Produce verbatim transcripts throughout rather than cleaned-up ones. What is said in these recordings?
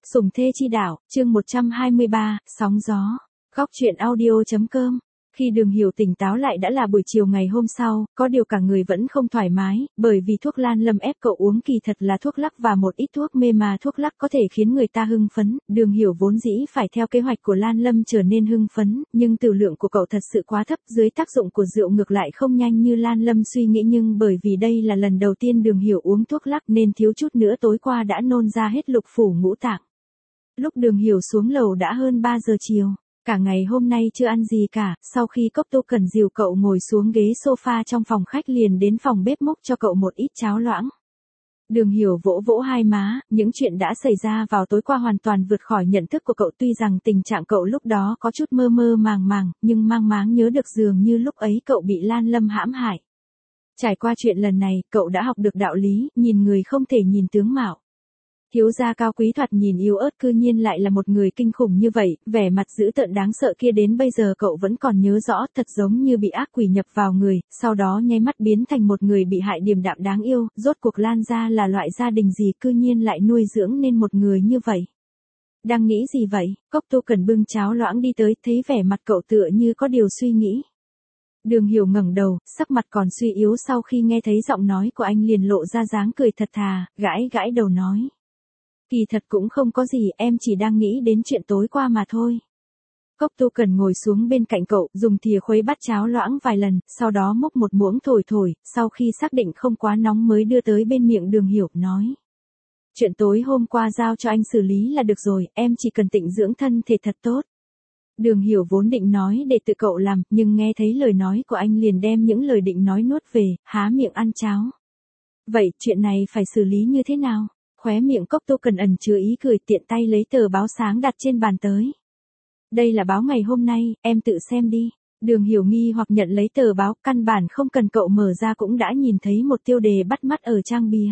Sủng thê chi đạo, chương một trăm hai mươi ba, sóng gió. Góc truyện audio.com. Khi Đường Hiểu tỉnh táo lại đã là buổi chiều ngày hôm sau, có điều cả người vẫn không thoải mái, bởi vì thuốc Lan Lâm ép cậu uống kỳ thật là thuốc lắc và một ít thuốc mê mà thuốc lắc có thể khiến người ta hưng phấn. Đường Hiểu vốn dĩ phải theo kế hoạch của Lan Lâm trở nên hưng phấn, nhưng tử lượng của cậu thật sự quá thấp, dưới tác dụng của rượu ngược lại không nhanh như Lan Lâm suy nghĩ, nhưng bởi vì đây là lần đầu tiên Đường Hiểu uống thuốc lắc nên thiếu chút nữa tối qua đã nôn ra hết lục phủ ngũ tạng. Lúc Đường Hiểu xuống lầu đã hơn ba giờ chiều. Cả ngày hôm nay chưa ăn gì cả, sau khi Cốc Tô Cẩn dìu cậu ngồi xuống ghế sofa trong phòng khách liền đến phòng bếp múc cho cậu một ít cháo loãng. Đường Hiểu vỗ vỗ hai má, những chuyện đã xảy ra vào tối qua hoàn toàn vượt khỏi nhận thức của cậu, tuy rằng tình trạng cậu lúc đó có chút mơ mơ màng màng, nhưng mang máng nhớ được dường như lúc ấy cậu bị Lan Lâm hãm hại. Trải qua chuyện lần này, cậu đã học được đạo lý, nhìn người không thể nhìn tướng mạo. Thiếu gia cao quý thoạt nhìn yếu ớt cư nhiên lại là một người kinh khủng như vậy, vẻ mặt dữ tợn đáng sợ kia đến bây giờ cậu vẫn còn nhớ rõ, thật giống như bị ác quỷ nhập vào người, sau đó nháy mắt biến thành một người bị hại điềm đạm đáng yêu. Rốt cuộc Lan gia là loại gia đình gì cư nhiên lại nuôi dưỡng nên một người như vậy. Đang nghĩ gì vậy? Cốc Tô Cẩn bưng cháo loãng đi tới, thấy vẻ mặt cậu tựa như có điều suy nghĩ. Đường Hiểu ngẩng đầu, sắc mặt còn suy yếu, sau khi nghe thấy giọng nói của anh liền lộ ra dáng cười thật thà, gãi gãi đầu nói. Kỳ thật cũng không có gì, em chỉ đang nghĩ đến chuyện tối qua mà thôi. Cốc Tô Cẩn ngồi xuống bên cạnh cậu, dùng thìa khuấy bát cháo loãng vài lần, sau đó múc một muỗng thổi thổi, sau khi xác định không quá nóng mới đưa tới bên miệng Đường Hiểu, nói. Chuyện tối hôm qua giao cho anh xử lý là được rồi, em chỉ cần tịnh dưỡng thân thể thật tốt. Đường Hiểu vốn định nói để tự cậu làm, nhưng nghe thấy lời nói của anh liền đem những lời định nói nuốt về, há miệng ăn cháo. Vậy, chuyện này phải xử lý như thế nào? Khóe miệng Cốc Tô Cẩn ẩn chứa ý cười, tiện tay lấy tờ báo sáng đặt trên bàn tới. Đây là báo ngày hôm nay, em tự xem đi. Đường Hiểu nghi hoặc nhận lấy tờ báo, căn bản không cần cậu mở ra cũng đã nhìn thấy một tiêu đề bắt mắt ở trang bìa.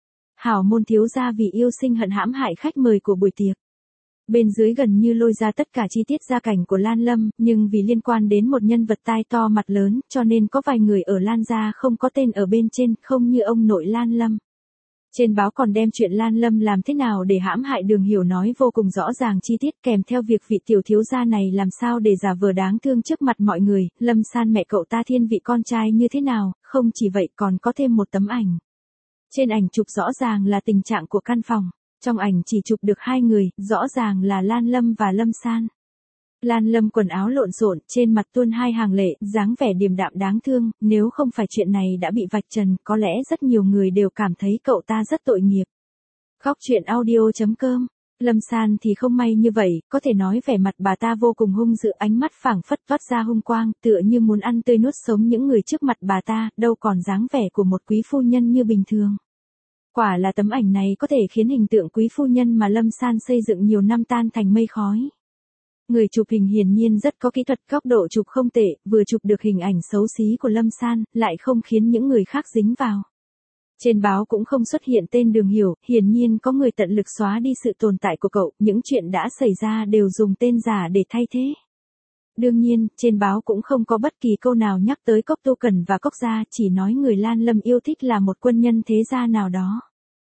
Hảo môn thiếu gia vì yêu sinh hận hãm hại khách mời của buổi tiệc. Bên dưới gần như lôi ra tất cả chi tiết gia cảnh của Lan Lâm, nhưng vì liên quan đến một nhân vật tai to mặt lớn, cho nên có vài người ở Lan gia không có tên ở bên trên, không như ông nội Lan Lâm. Trên báo còn đem chuyện Lan Lâm làm thế nào để hãm hại Đường Hiểu nói vô cùng rõ ràng chi tiết, kèm theo việc vị tiểu thiếu gia này làm sao để giả vờ đáng thương trước mặt mọi người, Lâm San mẹ cậu ta thiên vị con trai như thế nào, không chỉ vậy còn có thêm một tấm ảnh. Trên ảnh chụp rõ ràng là tình trạng của căn phòng, trong ảnh chỉ chụp được hai người, rõ ràng là Lan Lâm và Lâm San. Lan Lâm quần áo lộn xộn, trên mặt tuôn hai hàng lệ, dáng vẻ điềm đạm đáng thương, nếu không phải chuyện này đã bị vạch trần, có lẽ rất nhiều người đều cảm thấy cậu ta rất tội nghiệp. Góc truyện audio.com. Lâm San thì không may như vậy, có thể nói vẻ mặt bà ta vô cùng hung dữ, ánh mắt phảng phất toát ra hung quang, tựa như muốn ăn tươi nuốt sống những người trước mặt bà ta, đâu còn dáng vẻ của một quý phu nhân như bình thường. Quả là tấm ảnh này có thể khiến hình tượng quý phu nhân mà Lâm San xây dựng nhiều năm tan thành mây khói. Người chụp hình hiển nhiên rất có kỹ thuật, góc độ chụp không tệ, vừa chụp được hình ảnh xấu xí của Lâm San, lại không khiến những người khác dính vào. Trên báo cũng không xuất hiện tên Đường Hiểu, hiển nhiên có người tận lực xóa đi sự tồn tại của cậu, những chuyện đã xảy ra đều dùng tên giả để thay thế. Đương nhiên, trên báo cũng không có bất kỳ câu nào nhắc tới Cốc Tô Cẩn và Cốc gia, chỉ nói người Lan Lâm yêu thích là một quân nhân thế gia nào đó.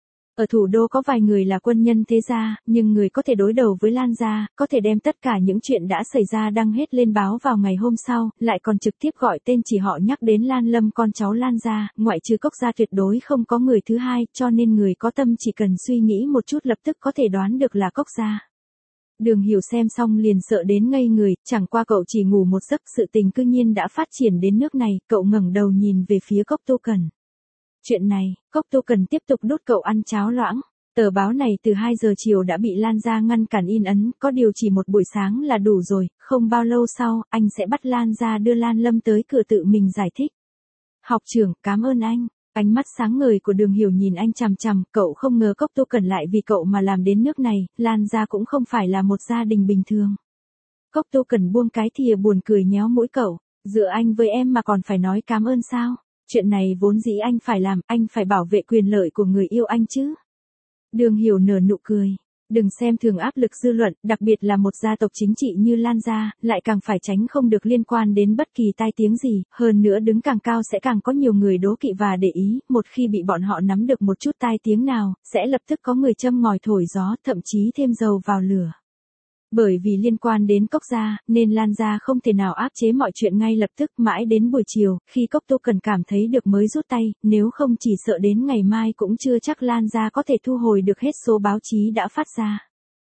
Ở thủ đô có vài người là quân nhân thế gia, nhưng người có thể đối đầu với Lan gia, có thể đem tất cả những chuyện đã xảy ra đăng hết lên báo vào ngày hôm sau, lại còn trực tiếp gọi tên chỉ họ nhắc đến Lan Lâm con cháu Lan gia, ngoại trừ Cốc gia tuyệt đối không có người thứ hai, cho nên người có tâm chỉ cần suy nghĩ một chút lập tức có thể đoán được là Cốc gia. Đường Hiểu xem xong liền sợ đến ngây người, chẳng qua cậu chỉ ngủ một giấc, sự tình cư nhiên đã phát triển đến nước này, cậu ngẩng đầu nhìn về phía Cốc Tô Cẩn. Chuyện này, Cốc Tô Cẩn tiếp tục đút cậu ăn cháo loãng. Tờ báo này từ hai giờ chiều đã bị Lan gia ngăn cản in ấn, có điều chỉ một buổi sáng là đủ rồi, không bao lâu sau, anh sẽ bắt Lan gia đưa Lan Lâm tới cửa tự mình giải thích. Học trưởng, cảm ơn anh. Ánh mắt sáng ngời của Đường Hiểu nhìn anh chằm chằm, cậu không ngờ Cốc Tô Cẩn lại vì cậu mà làm đến nước này, Lan gia cũng không phải là một gia đình bình thường. Cốc Tô Cẩn buông cái thìa buồn cười nhéo mũi cậu, giữa anh với em mà còn phải nói cảm ơn sao? Chuyện này vốn dĩ anh phải làm, anh phải bảo vệ quyền lợi của người yêu anh chứ. Đường Hiểu nở nụ cười. Đừng xem thường áp lực dư luận, đặc biệt là một gia tộc chính trị như Lan gia, lại càng phải tránh không được liên quan đến bất kỳ tai tiếng gì, hơn nữa đứng càng cao sẽ càng có nhiều người đố kỵ và để ý, một khi bị bọn họ nắm được một chút tai tiếng nào, sẽ lập tức có người châm ngòi thổi gió, thậm chí thêm dầu vào lửa. Bởi vì liên quan đến Cốc gia, nên Lan gia không thể nào áp chế mọi chuyện ngay lập tức, mãi đến buổi chiều, khi Cốc Tô Cần cảm thấy được mới rút tay, nếu không chỉ sợ đến ngày mai cũng chưa chắc Lan gia có thể thu hồi được hết số báo chí đã phát ra.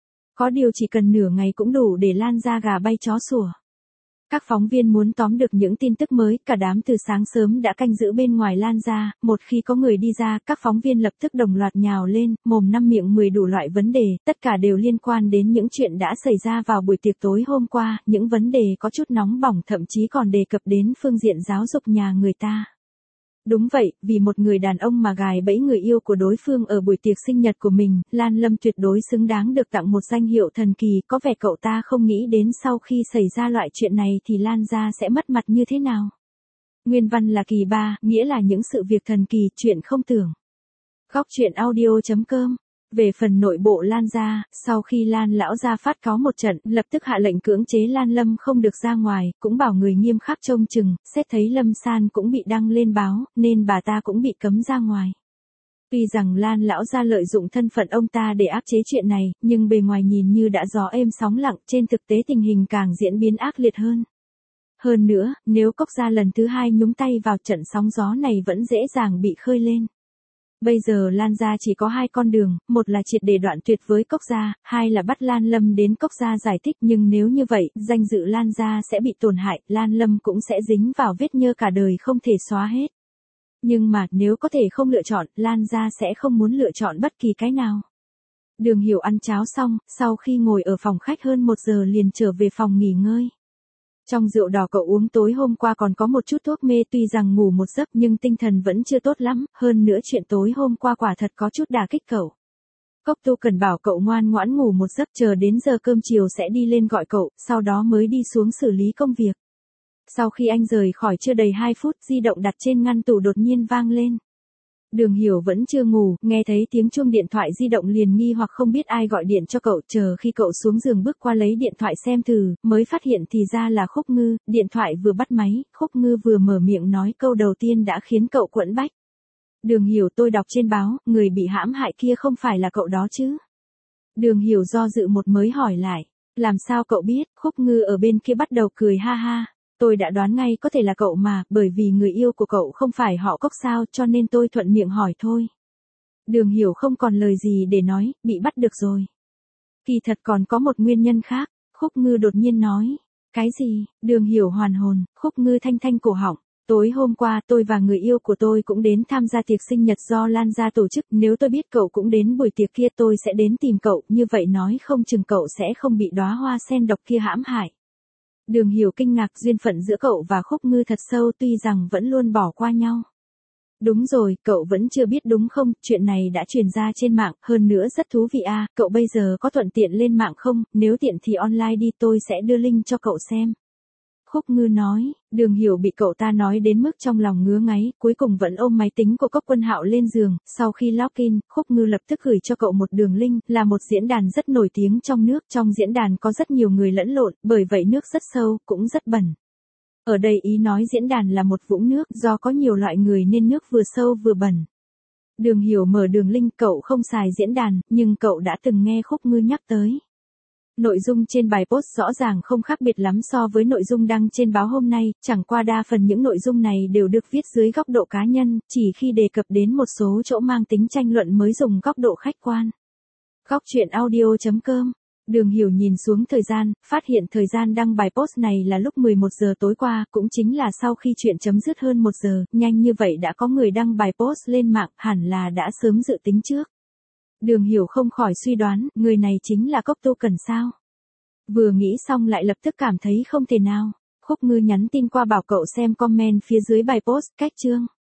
Có điều chỉ cần nửa ngày cũng đủ để Lan gia gà bay chó sủa. Các phóng viên muốn tóm được những tin tức mới, cả đám từ sáng sớm đã canh giữ bên ngoài Lan gia, một khi có người đi ra, các phóng viên lập tức đồng loạt nhào lên, mồm năm miệng mười đủ loại vấn đề, tất cả đều liên quan đến những chuyện đã xảy ra vào buổi tiệc tối hôm qua, những vấn đề có chút nóng bỏng thậm chí còn đề cập đến phương diện giáo dục nhà người ta. Đúng vậy, vì một người đàn ông mà gài bẫy người yêu của đối phương ở buổi tiệc sinh nhật của mình, Lan Lâm tuyệt đối xứng đáng được tặng một danh hiệu thần kỳ, có vẻ cậu ta không nghĩ đến sau khi xảy ra loại chuyện này thì Lan gia sẽ mất mặt như thế nào. Nguyên văn là kỳ ba, nghĩa là những sự việc thần kỳ, chuyện không tưởng. Góc truyện audio chấm com. Về phần nội bộ Lan gia, sau khi Lan lão gia phát cáo một trận, lập tức hạ lệnh cưỡng chế Lan Lâm không được ra ngoài, cũng bảo người nghiêm khắc trông chừng, xét thấy Lâm San cũng bị đăng lên báo, nên bà ta cũng bị cấm ra ngoài. Tuy rằng Lan lão gia lợi dụng thân phận ông ta để áp chế chuyện này, nhưng bề ngoài nhìn như đã gió êm sóng lặng, trên thực tế tình hình càng diễn biến ác liệt hơn. Hơn nữa, nếu Cốc gia lần thứ hai nhúng tay vào trận sóng gió này vẫn dễ dàng bị khơi lên. Bây giờ Lan gia chỉ có hai con đường, một là triệt để đoạn tuyệt với Cốc gia, hai là bắt Lan Lâm đến Cốc gia giải thích, nhưng nếu như vậy, danh dự Lan gia sẽ bị tổn hại, Lan Lâm cũng sẽ dính vào vết nhơ cả đời không thể xóa hết. Nhưng mà, nếu có thể không lựa chọn, Lan gia sẽ không muốn lựa chọn bất kỳ cái nào. Đường Hiểu ăn cháo xong, sau khi ngồi ở phòng khách hơn một giờ liền trở về phòng nghỉ ngơi. Trong rượu đỏ cậu uống tối hôm qua còn có một chút thuốc mê, tuy rằng ngủ một giấc nhưng tinh thần vẫn chưa tốt lắm, hơn nữa chuyện tối hôm qua quả thật có chút đả kích cậu. Cốc Tô Cần bảo cậu ngoan ngoãn ngủ một giấc, chờ đến giờ cơm chiều sẽ đi lên gọi cậu, sau đó mới đi xuống xử lý công việc. Sau khi anh rời khỏi chưa đầy hai phút, di động đặt trên ngăn tủ đột nhiên vang lên. Đường Hiểu vẫn chưa ngủ, nghe thấy tiếng chuông điện thoại di động liền nghi hoặc không biết ai gọi điện cho cậu, chờ khi cậu xuống giường bước qua lấy điện thoại xem thử, mới phát hiện thì ra là Khúc Ngư, điện thoại vừa bắt máy, Khúc Ngư vừa mở miệng nói câu đầu tiên đã khiến cậu quẫn bách. Đường Hiểu, tôi đọc trên báo, người bị hãm hại kia không phải là cậu đó chứ? Đường Hiểu do dự một mới hỏi lại, làm sao cậu biết? Khúc Ngư ở bên kia bắt đầu cười ha ha. Tôi đã đoán ngay có thể là cậu mà, bởi vì người yêu của cậu không phải họ Cốc sao, cho nên tôi thuận miệng hỏi thôi. Đường Hiểu không còn lời gì để nói, bị bắt được rồi. Kỳ thật còn có một nguyên nhân khác, Khúc Ngư đột nhiên nói. Cái gì? Đường Hiểu hoàn hồn, Khúc Ngư thanh thanh cổ họng. Tối hôm qua tôi và người yêu của tôi cũng đến tham gia tiệc sinh nhật do Lan gia tổ chức, nếu tôi biết cậu cũng đến buổi tiệc kia tôi sẽ đến tìm cậu, như vậy nói không chừng cậu sẽ không bị đóa hoa sen độc kia hãm hại. Đường Hiểu kinh ngạc, duyên phận giữa cậu và Khúc Ngư thật sâu, tuy rằng vẫn luôn bỏ qua nhau. Đúng rồi, cậu vẫn chưa biết đúng không, chuyện này đã truyền ra trên mạng, hơn nữa rất thú vị à, cậu bây giờ có thuận tiện lên mạng không, nếu tiện thì online đi, tôi sẽ đưa link cho cậu xem. Khúc Ngư nói, Đường Hiểu bị cậu ta nói đến mức trong lòng ngứa ngáy, cuối cùng vẫn ôm máy tính của Cốc Quân Hạo lên giường, sau khi login, Khúc Ngư lập tức gửi cho cậu một đường link, là một diễn đàn rất nổi tiếng trong nước, trong diễn đàn có rất nhiều người lẫn lộn, bởi vậy nước rất sâu, cũng rất bẩn. Ở đây ý nói diễn đàn là một vũng nước, do có nhiều loại người nên nước vừa sâu vừa bẩn. Đường Hiểu mở đường link, cậu không xài diễn đàn, nhưng cậu đã từng nghe Khúc Ngư nhắc tới. Nội dung trên bài post rõ ràng không khác biệt lắm so với nội dung đăng trên báo hôm nay, chẳng qua đa phần những nội dung này đều được viết dưới góc độ cá nhân, chỉ khi đề cập đến một số chỗ mang tính tranh luận mới dùng góc độ khách quan. Góc truyện audio chấm com. Đường Hiểu nhìn xuống thời gian, phát hiện thời gian đăng bài post này là lúc mười một giờ tối qua, cũng chính là sau khi chuyện chấm dứt hơn một giờ, nhanh như vậy đã có người đăng bài post lên mạng, hẳn là đã sớm dự tính trước. Đường Hiểu không khỏi suy đoán, người này chính là Cốc Tô Cần sao? Vừa nghĩ xong lại lập tức cảm thấy không thể nào. Khúc Ngư nhắn tin qua bảo cậu xem comment phía dưới bài post, cách chương.